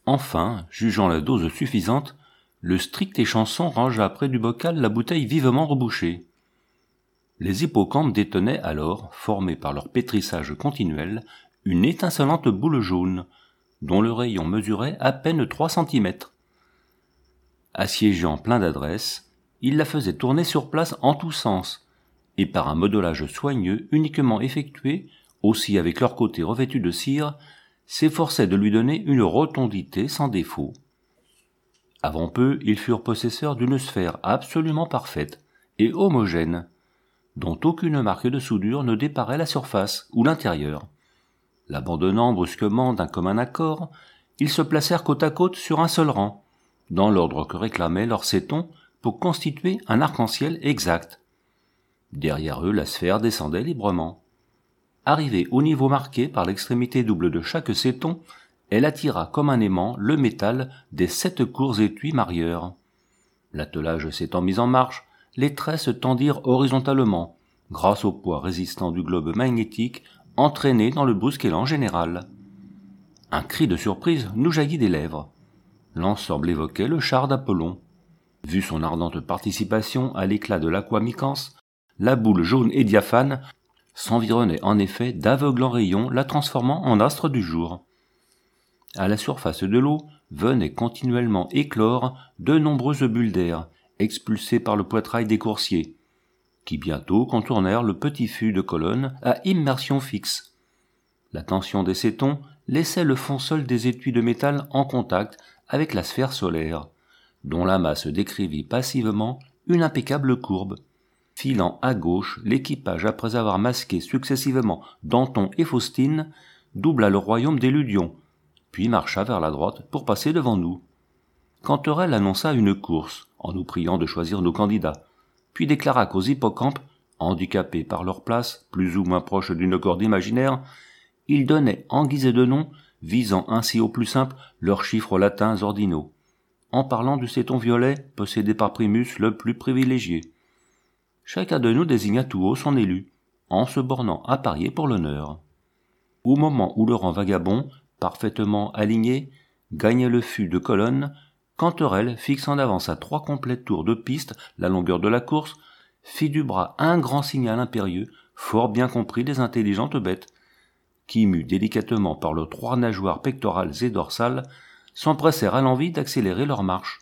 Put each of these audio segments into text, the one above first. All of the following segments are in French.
Enfin, jugeant la dose suffisante, le strict échanson rangea près du bocal la bouteille vivement rebouchée. Les hippocampes détenaient alors, formés par leur pétrissage continuel, une étincelante boule jaune, dont le rayon mesurait à peine 3 centimètres. Assiégeant plein d'adresse, ils la faisaient tourner sur place en tous sens, et par un modelage soigneux uniquement effectué, aussi avec leur côté revêtu de cire, s'efforçaient de lui donner une rotondité sans défaut. Avant peu, ils furent possesseurs d'une sphère absolument parfaite et homogène, dont aucune marque de soudure ne déparait la surface ou l'intérieur. L'abandonnant brusquement d'un commun accord, ils se placèrent côte à côte sur un seul rang, dans l'ordre que réclamaient leurs sétons pour constituer un arc-en-ciel exact. Derrière eux, la sphère descendait librement. Arrivée au niveau marqué par l'extrémité double de chaque séton, elle attira comme un aimant le métal des 7 courts étuis marieurs. L'attelage s'étant mis en marche, les traits se tendirent horizontalement, grâce au poids résistant du globe magnétique entraîné dans le brusque élan général. Un cri de surprise nous jaillit des lèvres. L'ensemble évoquait le char d'Apollon. Vu son ardente participation à l'éclat de l'aquamicance, la boule jaune et diaphane s'environnait en effet d'aveuglants rayons la transformant en astre du jour. À la surface de l'eau venaient continuellement éclore de nombreuses bulles d'air, expulsées par le poitrail des coursiers, qui bientôt contournèrent le petit fût de colonne à immersion fixe. La tension des sétons laissait le fond seul des étuis de métal en contact avec la sphère solaire, dont la masse décrivit passivement une impeccable courbe. Filant à gauche, l'équipage, après avoir masqué successivement Danton et Faustine, doubla le royaume des Ludions, puis marcha vers la droite pour passer devant nous. Canterelle annonça une course, en nous priant de choisir nos candidats, puis déclara qu'aux hippocampes, handicapés par leur place, plus ou moins proche d'une corde imaginaire, ils donnaient en guise de nom, visant ainsi au plus simple leurs chiffres latins ordinaux, en parlant du séton violet possédé par Primus le plus privilégié. Chacun de nous désigna tout haut son élu, en se bornant à parier pour l'honneur. Au moment où le rang vagabond, parfaitement aligné, gagnait le fût de colonne, Canterelle, fixant en avance à 3 complets tours de piste la longueur de la course, fit du bras un grand signal impérieux, fort bien compris des intelligentes bêtes, qui, mus délicatement par leurs 3 nageoires pectorales et dorsales, s'empressèrent à l'envi d'accélérer leur marche.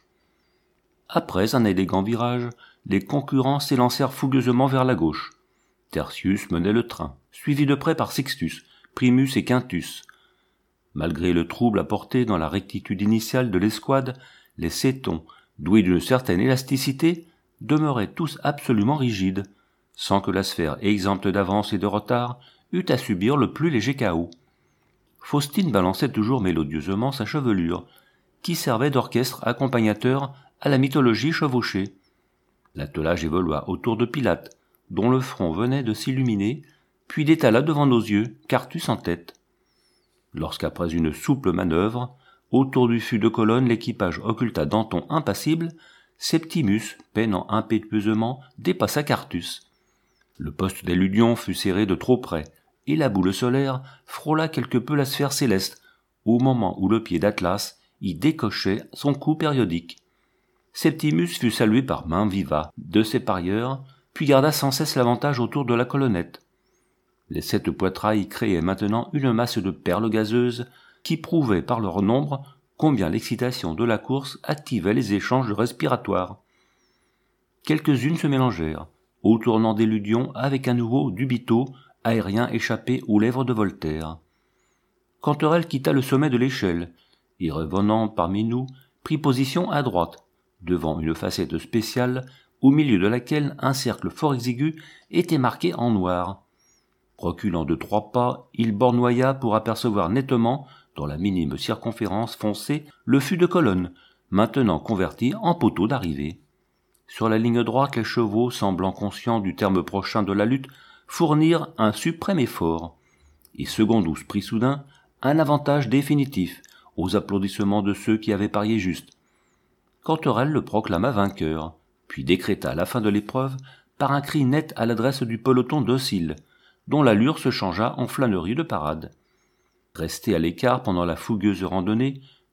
Après un élégant virage, les concurrents s'élancèrent fougueusement vers la gauche. Tertius menait le train, suivi de près par Sixtus, Primus et Quintus. Malgré le trouble apporté dans la rectitude initiale de l'escouade, les sétons, doués d'une certaine élasticité, demeuraient tous absolument rigides, sans que la sphère exempte d'avance et de retard eût à subir le plus léger chaos. Faustine balançait toujours mélodieusement sa chevelure, qui servait d'orchestre accompagnateur à la mythologie chevauchée. L'attelage évolua autour de Pilate, dont le front venait de s'illuminer, puis d'étala devant nos yeux, Quartus en tête. Lorsqu'après une souple manœuvre, autour du fût de colonne l'équipage occulta Danton impassible, Septimus, peinant impétueusement, dépassa Quartus. Le poste des Ludions fut serré de trop près, et la boule solaire frôla quelque peu la sphère céleste, au moment où le pied d'Atlas y décochait son coup périodique. Septimus fut salué par main viva de ses parieurs, puis garda sans cesse l'avantage autour de la colonnette. Les 7 poitrails créaient maintenant une masse de perles gazeuses qui prouvaient par leur nombre combien l'excitation de la course activait les échanges respiratoires. Quelques-unes se mélangèrent, au tournant des Ludions avec un nouveau dubito aérien échappé aux lèvres de Voltaire. Canterelle quitta le sommet de l'échelle et, revenant parmi nous, prit position à droite, devant une facette spéciale au milieu de laquelle un cercle fort exigu était marqué en noir. Reculant de 3 pas, il bornoya pour apercevoir nettement, dans la minime circonférence foncée, le fût de colonne, maintenant converti en poteau d'arrivée. Sur la ligne droite, les chevaux, semblant conscients du terme prochain de la lutte, fournirent un suprême effort, et Secondus prit soudain un avantage définitif aux applaudissements de ceux qui avaient parié juste. Canterelle le proclama vainqueur, puis décréta la fin de l'épreuve par un cri net à l'adresse du peloton docile, dont l'allure se changea en flânerie de parade. Resté à l'écart pendant la fougueuse randonnée,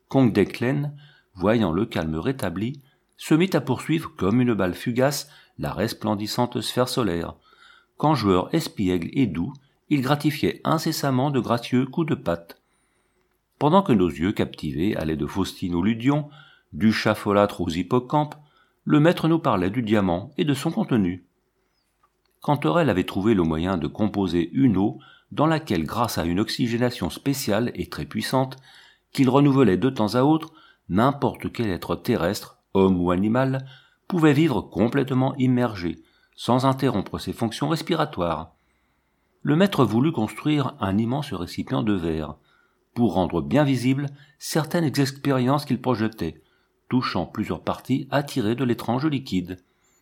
Congdeclen, voyant le calme rétabli, se mit à poursuivre comme une balle fugace la resplendissante sphère solaire, qu'en joueur espiègle et doux, il gratifiait incessamment de gracieux coups de patte. Pendant que nos yeux captivés allaient de Faustine au Ludion, du chat folâtre aux hippocampes, le maître nous parlait du diamant et de son contenu. Cantorel avait trouvé le moyen de composer une eau dans laquelle, grâce à une oxygénation spéciale et très puissante, qu'il renouvelait de temps à autre, n'importe quel être terrestre, homme ou animal, pouvait vivre complètement immergé, sans interrompre ses fonctions respiratoires. Le maître voulut construire un immense récipient de verre, pour rendre bien visibles certaines expériences qu'il projetait, touchant plusieurs parties attirées de l'étrange liquide.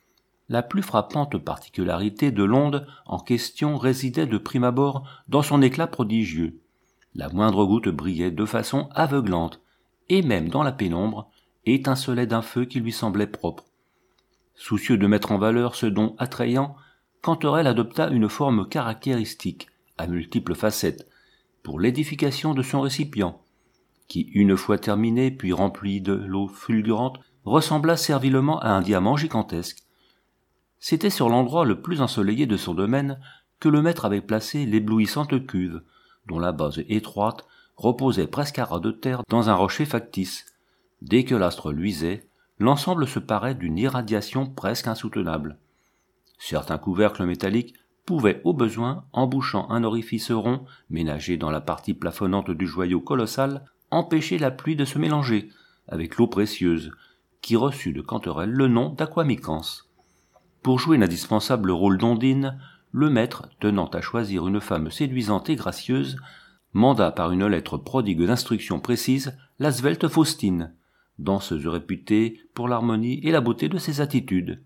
La plus frappante particularité de l'onde en question résidait de prime abord dans son éclat prodigieux. La moindre goutte brillait de façon aveuglante, et même dans la pénombre, étincelait d'un feu qui lui semblait propre. Soucieux de mettre en valeur ce don attrayant, Cantorel adopta une forme caractéristique, à multiples facettes, pour l'édification de son récipient, qui, une fois terminé puis rempli de l'eau fulgurante, ressembla servilement à un diamant gigantesque. C'était sur l'endroit le plus ensoleillé de son domaine que le maître avait placé l'éblouissante cuve, dont la base étroite reposait presque à ras de terre dans un rocher factice. Dès que l'astre luisait, l'ensemble se parait d'une irradiation presque insoutenable. Certains couvercles métalliques pouvaient au besoin, en bouchant un orifice rond ménagé dans la partie plafonnante du joyau colossal, empêcher la pluie de se mélanger avec l'eau précieuse, qui reçut de Cantorel le nom d'aquamicans. Pour jouer l'indispensable rôle d'Ondine, le maître, tenant à choisir une femme séduisante et gracieuse, manda par une lettre prodigue d'instructions précises la svelte Faustine, danseuse réputée pour l'harmonie et la beauté de ses attitudes.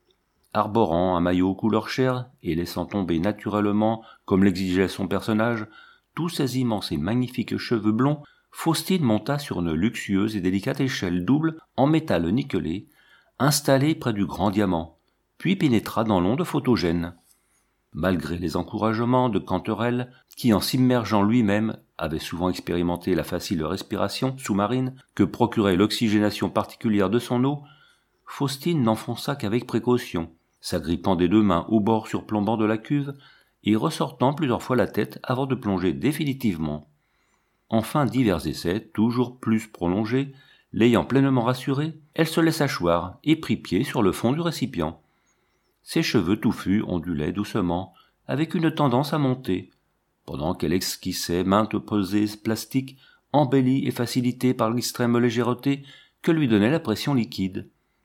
Arborant un maillot couleur chair et laissant tomber naturellement, comme l'exigeait son personnage, tous ses immenses et magnifiques cheveux blonds, Faustine monta sur une luxueuse et délicate échelle double en métal nickelé, installée près du grand diamant, puis pénétra dans l'onde photogène. Malgré les encouragements de Cantorel, qui en s'immergeant lui-même avait souvent expérimenté la facile respiration sous-marine que procurait l'oxygénation particulière de son eau, Faustine n'enfonça qu'avec précaution, s'agrippant des deux mains au bord surplombant de la cuve et ressortant plusieurs fois la tête avant de plonger définitivement. Enfin, divers essais, toujours plus prolongés, l'ayant pleinement rassurée, elle se laissa choir et prit pied sur le fond du récipient. Ses cheveux touffus ondulaient doucement, avec une tendance à monter, pendant qu'elle esquissait maintes posées plastiques, embellies et facilitées par l'extrême légèreté que lui donnait la pression liquide.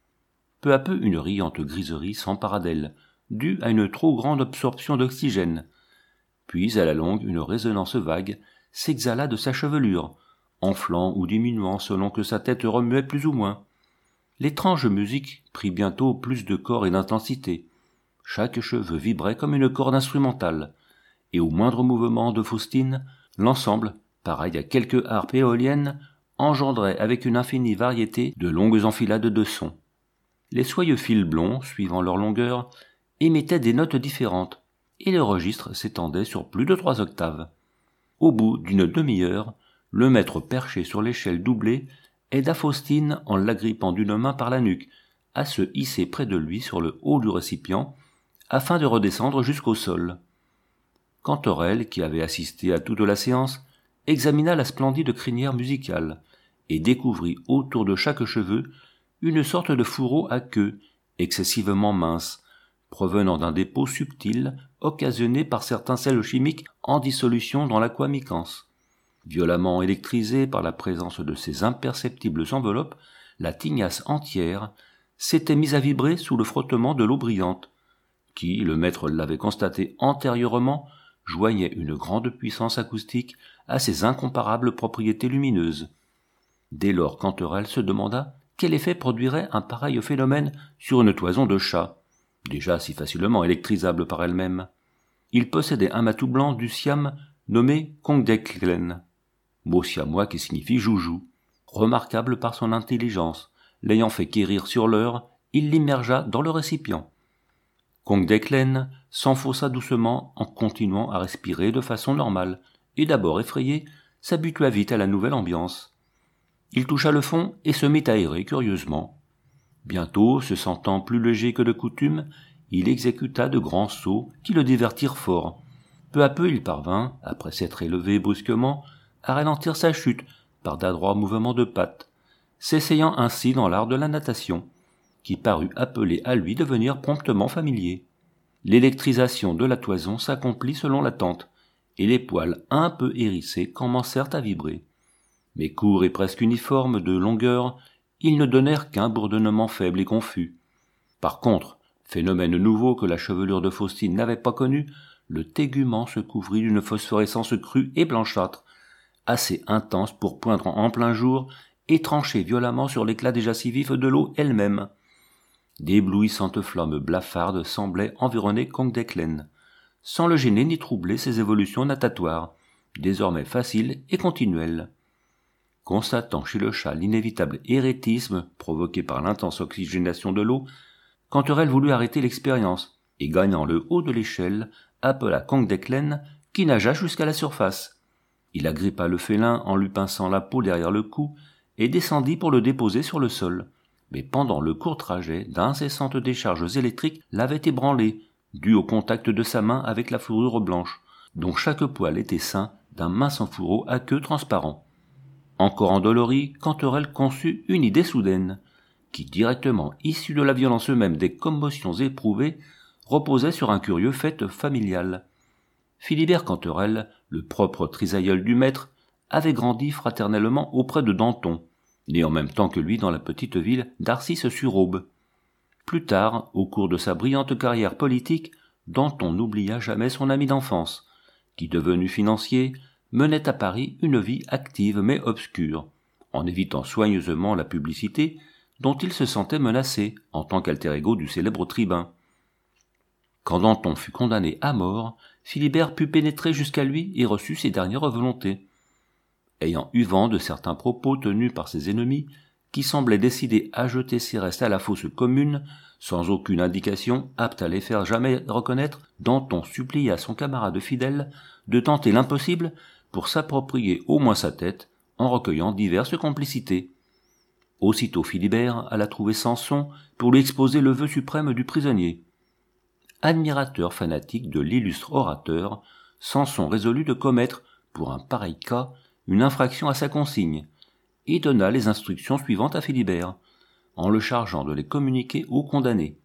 Peu à peu, une riante griserie s'empara d'elle, due à une trop grande absorption d'oxygène. Puis, à la longue, une résonance vague s'exhala de sa chevelure, enflant ou diminuant selon que sa tête remuait plus ou moins. L'étrange musique prit bientôt plus de corps et d'intensité. Chaque cheveu vibrait comme une corde instrumentale, et au moindre mouvement de Faustine, l'ensemble, pareil à quelque harpe éolienne, engendrait avec une infinie variété de longues enfilades de sons. Les soyeux fils blonds, suivant leur longueur, émettaient des notes différentes, et le registre s'étendait sur plus de 3 octaves. Au bout d'une demi-heure, le maître perché sur l'échelle doublée aida Faustine, en l'agrippant d'une main par la nuque, à se hisser près de lui sur le haut du récipient, afin de redescendre jusqu'au sol. Cantorel, qui avait assisté à toute la séance, examina la splendide crinière musicale, et découvrit autour de chaque cheveu une sorte de fourreau à queue, excessivement mince, provenant d'un dépôt subtil occasionné par certains sels chimiques en dissolution dans l'aquamicans. Violemment électrisée par la présence de ces imperceptibles enveloppes, la tignasse entière s'était mise à vibrer sous le frottement de l'eau brillante, qui, le maître l'avait constaté antérieurement, joignait une grande puissance acoustique à ses incomparables propriétés lumineuses. Dès lors, Cantorel se demanda quel effet produirait un pareil phénomène sur une toison de chat, déjà si facilement électrisable par elle-même. Il possédait un matou blanc du siam nommé Congdeclen, mot siamois qui signifie joujou. Remarquable par son intelligence, l'ayant fait quérir sur l'heure, il l'immergea dans le récipient. Congdeclen s'enfonça doucement en continuant à respirer de façon normale, et d'abord effrayé, s'habitua vite à la nouvelle ambiance. Il toucha le fond et se mit à errer curieusement. Bientôt, se sentant plus léger que de coutume, il exécuta de grands sauts qui le divertirent fort. Peu à peu, il parvint, après s'être élevé brusquement, à ralentir sa chute par d'adroits mouvements de pattes, s'essayant ainsi dans l'art de la natation, qui parut appeler à lui devenir promptement familier. L'électrisation de la toison s'accomplit selon l'attente, et les poils un peu hérissés commencèrent à vibrer. Mais courts et presque uniformes de longueur, ils ne donnèrent qu'un bourdonnement faible et confus. Par contre, phénomène nouveau que la chevelure de Faustine n'avait pas connu, le tégument se couvrit d'une phosphorescence crue et blanchâtre, assez intense pour poindre en plein jour et trancher violemment sur l'éclat déjà si vif de l'eau elle-même. D'éblouissantes flammes blafardes semblaient environner Congdeclen, sans le gêner ni troubler ses évolutions natatoires, désormais faciles et continuelles. Constatant chez le chat l'inévitable éréthisme provoqué par l'intense oxygénation de l'eau, Canterelle voulut arrêter l'expérience, et gagnant le haut de l'échelle, appela Congdeclen, qui nagea jusqu'à la surface. Il agrippa le félin en lui pinçant la peau derrière le cou, et descendit pour le déposer sur le sol. Mais pendant le court trajet, d'incessantes décharges électriques l'avaient ébranlé, dues au contact de sa main avec la fourrure blanche, dont chaque poil était ceint d'un mince fourreau à queue transparent. Encore endolori, Canterelle conçut une idée soudaine, qui, directement issue de la violence même des commotions éprouvées, reposait sur un curieux fait familial. Philibert Canterelle, le propre trisaïeul du maître, avait grandi fraternellement auprès de Danton, né en même temps que lui dans la petite ville d'Arcis-sur-Aube. Plus tard, au cours de sa brillante carrière politique, Danton n'oublia jamais son ami d'enfance, qui, devenu financier, menait à Paris une vie active mais obscure, en évitant soigneusement la publicité dont il se sentait menacé en tant qu'alter ego du célèbre tribun. Quand Danton fut condamné à mort, Philibert put pénétrer jusqu'à lui et reçut ses dernières volontés. Ayant eu vent de certains propos tenus par ses ennemis, qui semblaient décidés à jeter ses restes à la fosse commune, sans aucune indication apte à les faire jamais reconnaître, Danton supplia son camarade fidèle de tenter l'impossible pour s'approprier au moins sa tête, en recueillant diverses complicités. Aussitôt Philibert alla trouver Samson pour lui exposer le vœu suprême du prisonnier. Admirateur fanatique de l'illustre orateur, Samson résolut de commettre, pour un pareil cas, une infraction à sa consigne, et donna les instructions suivantes à Philibert, en le chargeant de les communiquer au condamné.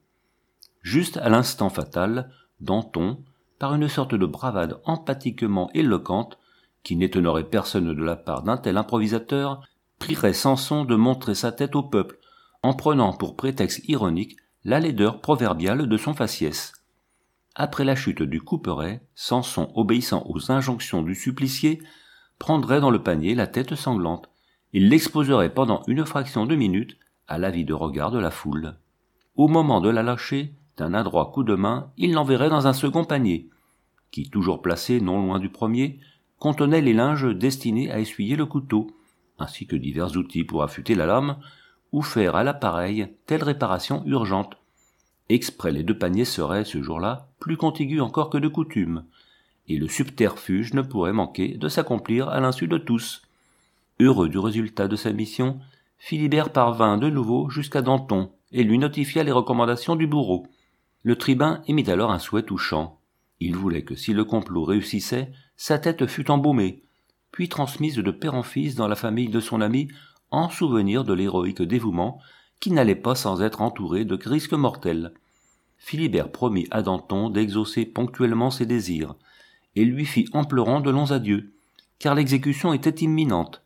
Juste à l'instant fatal, Danton, par une sorte de bravade empathiquement éloquente, qui n'étonnerait personne de la part d'un tel improvisateur, prierait Samson de montrer sa tête au peuple, en prenant pour prétexte ironique la laideur proverbiale de son faciès. Après la chute du couperet, Samson, obéissant aux injonctions du supplicié, prendrait dans le panier la tête sanglante. Il l'exposerait pendant une fraction de minute à l'avide regard de la foule. Au moment de la lâcher, d'un adroit coup de main, il l'enverrait dans un second panier, qui, toujours placé non loin du premier, contenait les linges destinés à essuyer le couteau, ainsi que divers outils pour affûter la lame, ou faire à l'appareil telle réparation urgente. Exprès, les deux paniers seraient, ce jour-là, plus contigus encore que de coutume, et le subterfuge ne pourrait manquer de s'accomplir à l'insu de tous. Heureux du résultat de sa mission, Philibert parvint de nouveau jusqu'à Danton et lui notifia les recommandations du bourreau. Le tribun émit alors un souhait touchant. Il voulait que si le complot réussissait, sa tête fût embaumée, puis transmise de père en fils dans la famille de son ami en souvenir de l'héroïque dévouement qui n'allait pas sans être entouré de risques mortels. Philibert promit à Danton d'exaucer ponctuellement ses désirs, et lui fit en pleurant de longs adieux, car l'exécution était imminente.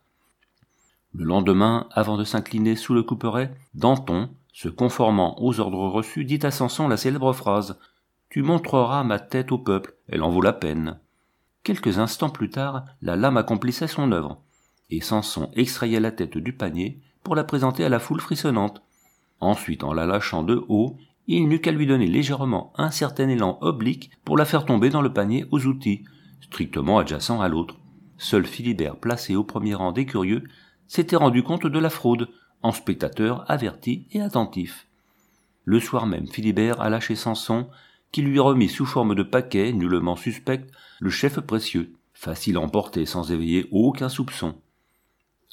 Le lendemain, avant de s'incliner sous le couperet, Danton, se conformant aux ordres reçus, dit à Samson la célèbre phrase « Tu montreras ma tête au peuple, elle en vaut la peine ». Quelques instants plus tard, la lame accomplissait son œuvre, et Samson extrayait la tête du panier pour la présenter à la foule frissonnante. Ensuite, en la lâchant de haut, il n'eut qu'à lui donner légèrement un certain élan oblique pour la faire tomber dans le panier aux outils, strictement adjacent à l'autre. Seul Philibert, placé au premier rang des curieux, s'était rendu compte de la fraude, en spectateur averti et attentif. Le soir même, Philibert alla chez Samson, qui lui remit sous forme de paquet, nullement suspect, le chef précieux, facile à emporter sans éveiller aucun soupçon.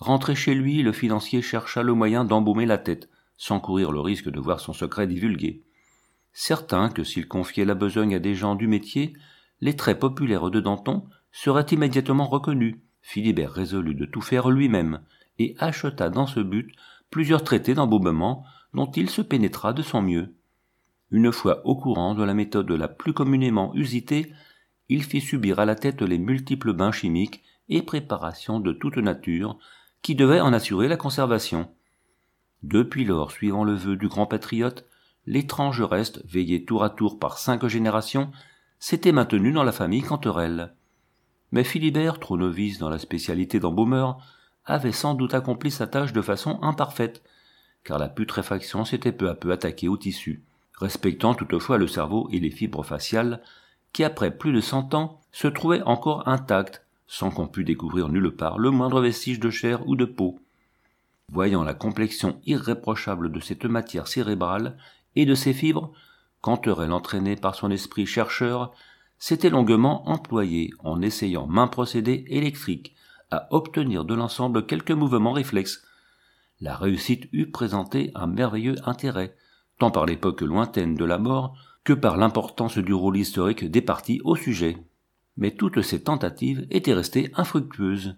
Rentré chez lui, le financier chercha le moyen d'embaumer la tête, sans courir le risque de voir son secret divulgué. Certain que s'il confiait la besogne à des gens du métier, les traits populaires de Danton seraient immédiatement reconnus. Philibert résolut de tout faire lui-même, et acheta dans ce but plusieurs traités d'embaumement dont il se pénétra de son mieux. Une fois au courant de la méthode la plus communément usitée, il fit subir à la tête les multiples bains chimiques et préparations de toute nature qui devaient en assurer la conservation. Depuis lors, suivant le vœu du grand patriote, l'étrange reste, veillé tour à tour par 5 générations, s'était maintenu dans la famille Canterelle. Mais Philibert, trop novice dans la spécialité d'embaumeur, avait sans doute accompli sa tâche de façon imparfaite, car la putréfaction s'était peu à peu attaquée au tissu, respectant toutefois le cerveau et les fibres faciales, qui après plus de 100 ans se trouvaient encore intacts, sans qu'on pût découvrir nulle part le moindre vestige de chair ou de peau. Voyant la complexion irréprochable de cette matière cérébrale et de ses fibres, Canterelle, entraîné par son esprit chercheur, s'était longuement employé, en essayant maints procédés électriques, à obtenir de l'ensemble quelques mouvements réflexes. La réussite eût présenté un merveilleux intérêt, tant par l'époque lointaine de la mort que par l'importance du rôle historique des parties au sujet. Mais toutes ces tentatives étaient restées infructueuses.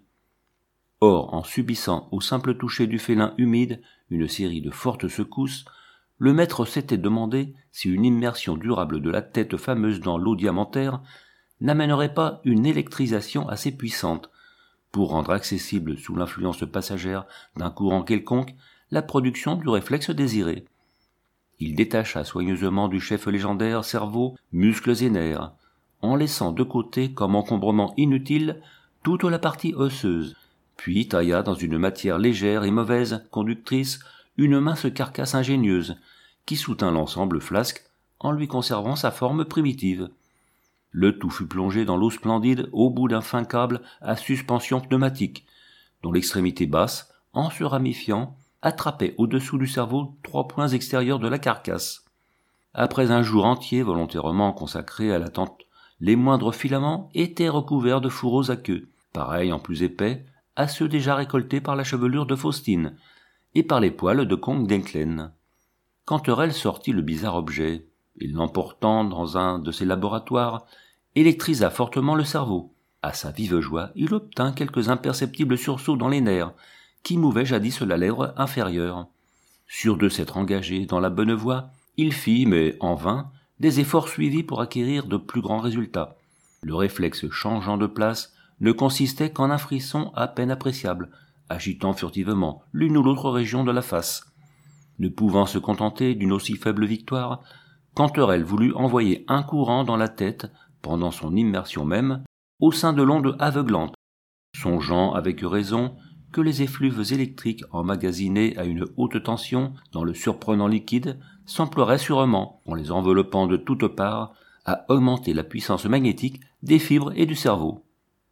Or, en subissant au simple toucher du félin humide une série de fortes secousses, le maître s'était demandé si une immersion durable de la tête fameuse dans l'eau diamantaire n'amènerait pas une électrisation assez puissante pour rendre accessible sous l'influence passagère d'un courant quelconque la production du réflexe désiré. Il détacha soigneusement du chef légendaire cerveau, muscles et nerfs, en laissant de côté comme encombrement inutile toute la partie osseuse, puis tailla dans une matière légère et mauvaise, conductrice, une mince carcasse ingénieuse, qui soutint l'ensemble flasque en lui conservant sa forme primitive. Le tout fut plongé dans l'eau splendide au bout d'un fin câble à suspension pneumatique, dont l'extrémité basse, en se ramifiant, attrapait au-dessous du cerveau 3 points extérieurs de la carcasse. Après un jour entier volontairement consacré à l'attente, les moindres filaments étaient recouverts de fourreaux à queue, pareils en plus épais à ceux déjà récoltés par la chevelure de Faustine et par les poils de Comte d'Enclen. Canterelle sortit le bizarre objet, et l'emportant dans un de ses laboratoires, électrisa fortement le cerveau. À sa vive joie, il obtint quelques imperceptibles sursauts dans les nerfs, qui mouvaient jadis la lèvre inférieure. Sûr de s'être engagé dans la bonne voie, il fit, mais en vain, des efforts suivis pour acquérir de plus grands résultats. Le réflexe changeant de place ne consistait qu'en un frisson à peine appréciable, agitant furtivement l'une ou l'autre région de la face. Ne pouvant se contenter d'une aussi faible victoire, Canterelle voulut envoyer un courant dans la tête, pendant son immersion même, au sein de l'onde aveuglante, songeant avec raison que les effluves électriques emmagasinés à une haute tension dans le surprenant liquide s'emploieraient sûrement, en les enveloppant de toutes parts, à augmenter la puissance magnétique des fibres et du cerveau.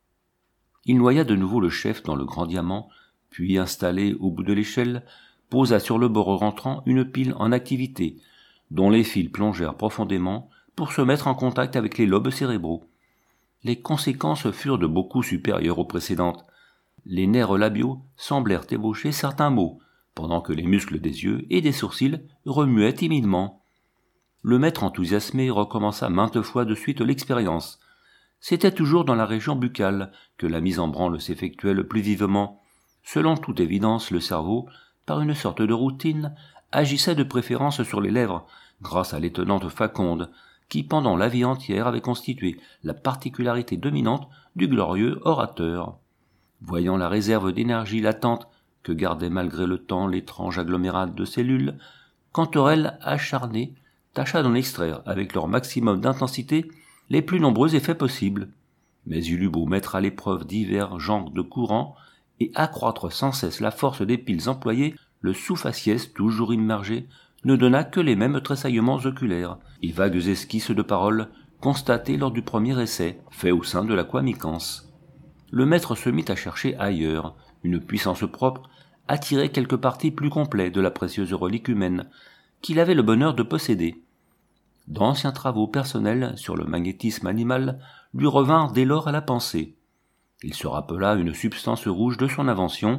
Il noya de nouveau le chef dans le grand diamant, puis, installé au bout de l'échelle, posa sur le bord rentrant une pile en activité, dont les fils plongèrent profondément pour se mettre en contact avec les lobes cérébraux. Les conséquences furent de beaucoup supérieures aux précédentes. Les nerfs labiaux semblèrent ébaucher certains mots, pendant que les muscles des yeux et des sourcils remuaient timidement. Le maître enthousiasmé recommença maintes fois de suite l'expérience. C'était toujours dans la région buccale que la mise en branle s'effectuait le plus vivement. Selon toute évidence, le cerveau, par une sorte de routine, agissait de préférence sur les lèvres, grâce à l'étonnante faconde, qui pendant la vie entière avait constitué la particularité dominante du glorieux orateur. Voyant la réserve d'énergie latente que gardait malgré le temps l'étrange agglomérat de cellules, Canterelle, acharné, tâcha d'en extraire avec leur maximum d'intensité les plus nombreux effets possibles. Mais il eut beau mettre à l'épreuve divers genres de courants et accroître sans cesse la force des piles employées, le sous-faciès, toujours immergé, ne donna que les mêmes tressaillements oculaires et vagues esquisses de paroles constatées lors du premier essai, fait au sein de l'aquamicance. Le maître se mit à chercher ailleurs, une puissance propre, à tirer quelque parti plus complet de la précieuse relique humaine, qu'il avait le bonheur de posséder. D'anciens travaux personnels sur le magnétisme animal lui revinrent dès lors à la pensée. Il se rappela une substance rouge de son invention,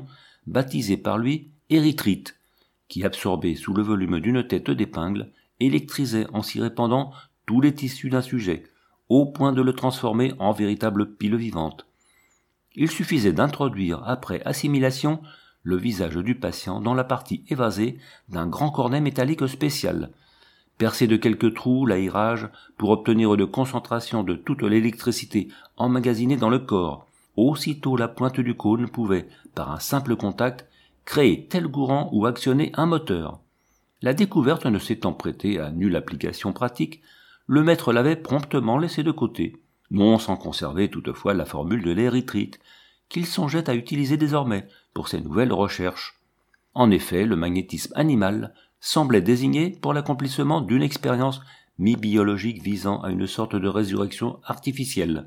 baptisé par lui érythrite, qui absorbait sous le volume d'une tête d'épingle, électrisait en s'y répandant tous les tissus d'un sujet, au point de le transformer en véritable pile vivante. Il suffisait d'introduire, après assimilation, le visage du patient dans la partie évasée d'un grand cornet métallique spécial, percer de quelques trous l'aérage pour obtenir une concentration de toute l'électricité emmagasinée dans le corps. Aussitôt la pointe du cône pouvait, par un simple contact, créer tel courant ou actionner un moteur. La découverte ne s'étant prêtée à nulle application pratique, le maître l'avait promptement laissé de côté, non sans conserver toutefois la formule de l'érythrite, qu'il songeait à utiliser désormais pour ses nouvelles recherches. En effet, le magnétisme animal semblait désigner pour l'accomplissement d'une expérience mi-biologique visant à une sorte de résurrection artificielle.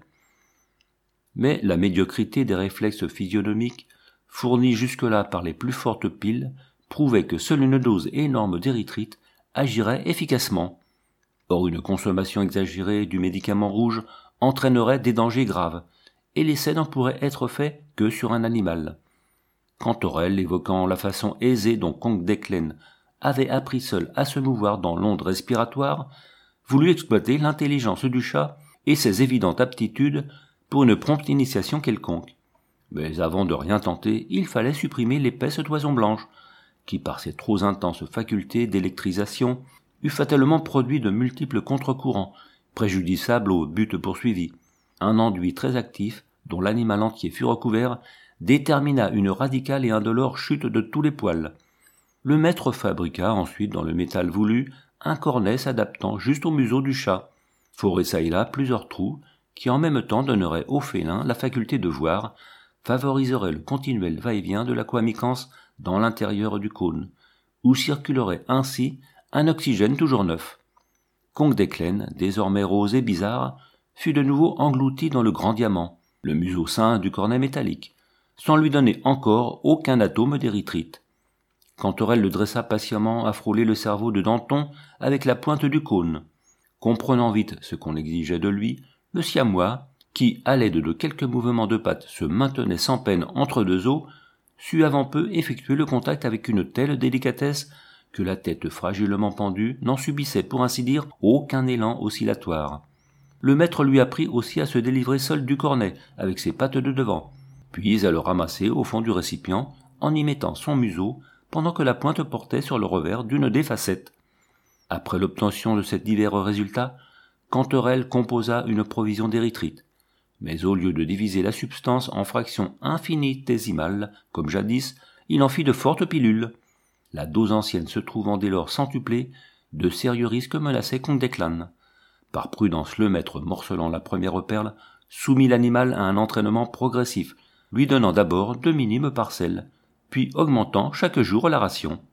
Mais la médiocrité des réflexes physionomiques, fournis jusque-là par les plus fortes piles, prouvait que seule une dose énorme d'érythrite agirait efficacement. Or une consommation exagérée du médicament rouge entraînerait des dangers graves, et l'essai n'en pourrait être fait que sur un animal. Cantorel, évoquant la façon aisée dont Comte-Declen avait appris seul à se mouvoir dans l'onde respiratoire, voulut exploiter l'intelligence du chat et ses évidentes aptitudes pour une prompte initiation quelconque. Mais avant de rien tenter, il fallait supprimer l'épaisse toison blanche, qui par ses trop intenses facultés d'électrisation eût fatalement produit de multiples contre-courants, préjudiciables au but poursuivi. Un enduit très actif, dont l'animal entier fut recouvert, détermina une radicale et indolore chute de tous les poils. Le maître fabriqua ensuite dans le métal voulu un cornet s'adaptant juste au museau du chat, foré çà et là plusieurs trous, qui en même temps donneraient au félin la faculté de voir, favoriserait le continuel va-et-vient de la coamicance dans l'intérieur du cône, où circulerait ainsi un oxygène toujours neuf. Comte-Declen, désormais rose et bizarre, fut de nouveau englouti dans le grand diamant, le museau sain du cornet métallique, sans lui donner encore aucun atome d'érythrite. Cantorel le dressa patiemment à frôler le cerveau de Danton avec la pointe du cône. Comprenant vite ce qu'on exigeait de lui, le siamois, qui, à l'aide de quelques mouvements de pattes, se maintenait sans peine entre deux os, sut avant peu effectuer le contact avec une telle délicatesse que la tête fragilement pendue n'en subissait pour ainsi dire aucun élan oscillatoire. Le maître lui apprit aussi à se délivrer seul du cornet avec ses pattes de devant, puis à le ramasser au fond du récipient en y mettant son museau pendant que la pointe portait sur le revers d'une des facettes. Après l'obtention de ces divers résultats, Cantorel composa une provision d'érythrite, mais au lieu de diviser la substance en fractions infinitésimales, comme jadis, il en fit de fortes pilules. La dose ancienne se trouvant dès lors centuplée, de sérieux risques menaçaient Comte-Declen. Par prudence, le maître, morcelant la première perle, soumit l'animal à un entraînement progressif, lui donnant d'abord de minimes parcelles, puis augmentant chaque jour la ration.